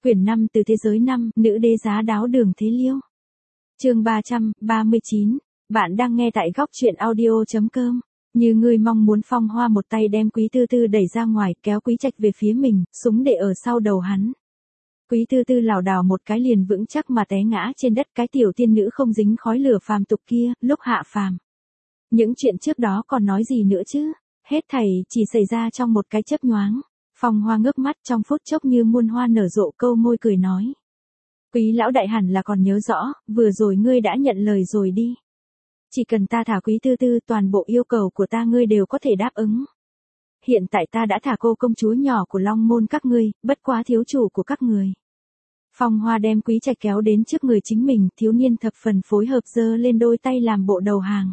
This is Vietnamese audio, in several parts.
Quyển 5 từ thế giới 5, nữ đế giá đáo Đường Thế Liêu. Chương 339. Bạn đang nghe tại góc truyện audio.com. Như ngươi mong muốn, Phong Hoa một tay đem Quý Tư Tư đẩy ra ngoài, kéo Quý Trạch về phía mình, súng để ở sau đầu hắn. Quý Tư Tư lảo đảo một cái liền vững chắc mà té ngã trên đất, cái tiểu tiên nữ không dính khói lửa phàm tục kia, lúc hạ phàm. Những chuyện trước đó còn nói gì nữa chứ, hết thảy chỉ xảy ra trong một cái chớp nhoáng. Phong Hoa ngước mắt, trong phút chốc như muôn hoa nở rộ, câu môi cười nói. Quý lão đại hẳn là còn nhớ rõ, vừa rồi ngươi đã nhận lời rồi đi. Chỉ cần ta thả Quý Tư Tư, toàn bộ yêu cầu của ta ngươi đều có thể đáp ứng. Hiện tại ta đã thả cô công chúa nhỏ của Long Môn các ngươi, bất quá thiếu chủ của các người. Phong Hoa đem Quý Trạch kéo đến trước người chính mình, thiếu niên thập phần phối hợp giơ lên đôi tay làm bộ đầu hàng.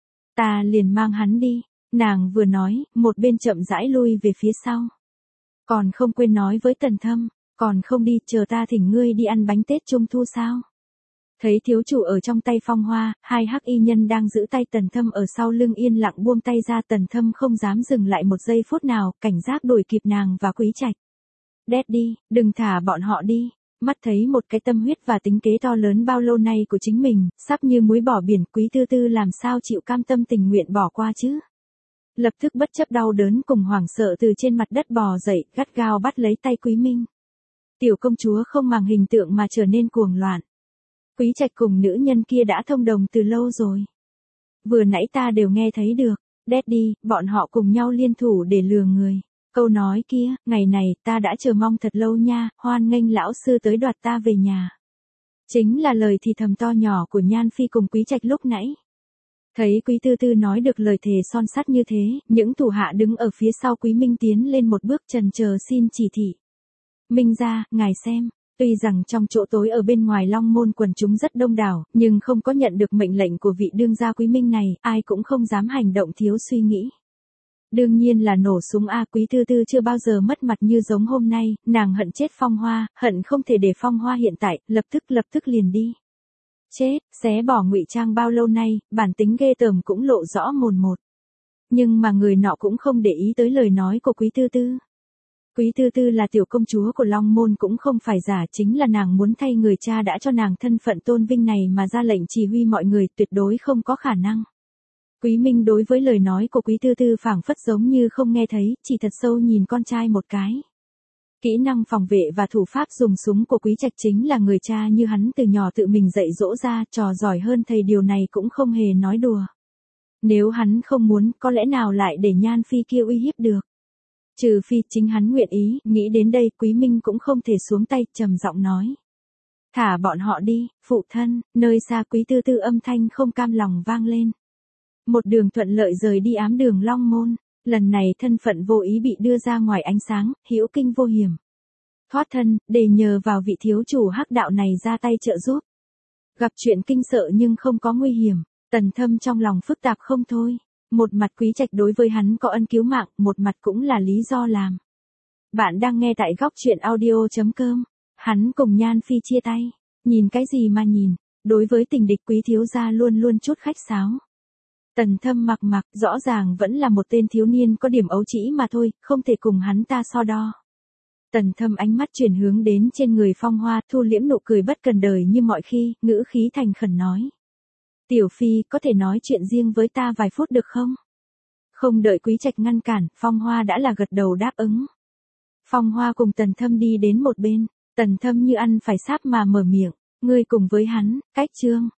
Ta liền mang hắn đi, nàng vừa nói, một bên chậm rãi lui về phía sau. Còn không quên nói với Tần Thâm, còn không đi, chờ ta thỉnh ngươi đi ăn bánh Tết Trung Thu sao? Thấy thiếu chủ ở trong tay Phong Hoa, hai hắc y nhân đang giữ tay Tần Thâm ở sau lưng yên lặng buông tay ra, Tần Thâm không dám dừng lại một giây phút nào, cảnh giác đuổi kịp nàng và Quý Trạch. Daddy, đừng thả bọn họ đi. Mắt thấy một cái tâm huyết và tính kế to lớn bao lâu nay của chính mình, sắp như muối bỏ biển, Quý Tư Tư làm sao chịu cam tâm tình nguyện bỏ qua chứ? Lập tức bất chấp đau đớn cùng hoảng sợ từ trên mặt đất bò dậy, gắt gao bắt lấy tay Quý Minh. Tiểu công chúa không màng hình tượng mà trở nên cuồng loạn. Quý Trạch cùng nữ nhân kia đã thông đồng từ lâu rồi. Vừa nãy ta đều nghe thấy được, Daddy, bọn họ cùng nhau liên thủ để lừa người. Câu nói kia, ngày này ta đã chờ mong thật lâu nha, hoan nghênh lão sư tới đoạt ta về nhà. Chính là lời thì thầm to nhỏ của Nhan Phi cùng Quý Trạch lúc nãy. Thấy Quý Tư Tư nói được lời thề son sắt như thế, những thủ hạ đứng ở phía sau Quý Minh tiến lên một bước trần chờ xin chỉ thị. Minh gia, ngài xem, tuy rằng trong chỗ tối ở bên ngoài Long Môn quần chúng rất đông đảo, nhưng không có nhận được mệnh lệnh của vị đương gia Quý Minh này, ai cũng không dám hành động thiếu suy nghĩ. Đương nhiên là nổ súng a. Quý Tư Tư chưa bao giờ mất mặt như giống hôm nay, nàng hận chết Phong Hoa, hận không thể để Phong Hoa hiện tại, lập tức liền đi. Chết, xé bỏ ngụy trang bao lâu nay, bản tính ghê tởm cũng lộ rõ mồn một. Nhưng mà người nọ cũng không để ý tới lời nói của Quý Tư Tư. Quý Tư Tư là tiểu công chúa của Long Môn cũng không phải giả, chính là nàng muốn thay người cha đã cho nàng thân phận tôn vinh này mà ra lệnh chỉ huy mọi người, tuyệt đối không có khả năng. Quý Minh đối với lời nói của Quý Tư Tư phảng phất giống như không nghe thấy, chỉ thật sâu nhìn con trai một cái. Kỹ năng phòng vệ và thủ pháp dùng súng của Quý Trạch chính là người cha như hắn từ nhỏ tự mình dạy dỗ ra, trò giỏi hơn thầy, điều này cũng không hề nói đùa. Nếu hắn không muốn, có lẽ nào lại để Nhan Phi kia uy hiếp được. Trừ phi chính hắn nguyện ý, nghĩ đến đây Quý Minh cũng không thể xuống tay, trầm giọng nói. Thả bọn họ đi, phụ thân. Nơi xa Quý Tư Tư âm thanh không cam lòng vang lên. Một đường thuận lợi rời đi ám đường Long Môn, lần này thân phận vô ý bị đưa ra ngoài ánh sáng, hữu kinh vô hiểm. Thoát thân, để nhờ vào vị thiếu chủ hắc đạo này ra tay trợ giúp. Gặp chuyện kinh sợ nhưng không có nguy hiểm, Tần Thâm trong lòng phức tạp không thôi. Một mặt Quý Trạch đối với hắn có ân cứu mạng, một mặt cũng là lý do làm. Bạn đang nghe tại góc truyện audio.com. Hắn cùng Nhan Phi chia tay. Nhìn cái gì mà nhìn, đối với tình địch Quý thiếu gia luôn luôn chút khách sáo. Tần Thâm mặc, rõ ràng vẫn là một tên thiếu niên có điểm ấu trĩ mà thôi, không thể cùng hắn ta so đo. Tần Thâm ánh mắt chuyển hướng đến trên người Phong Hoa, thu liễm nụ cười bất cần đời như mọi khi, ngữ khí thành khẩn nói. Tiểu Phi, có thể nói chuyện riêng với ta vài phút được không? Không đợi Quý Trạch ngăn cản, Phong Hoa đã là gật đầu đáp ứng. Phong Hoa cùng Tần Thâm đi đến một bên, Tần Thâm như ăn phải sáp mà mở miệng, ngươi cùng với hắn, cách chương.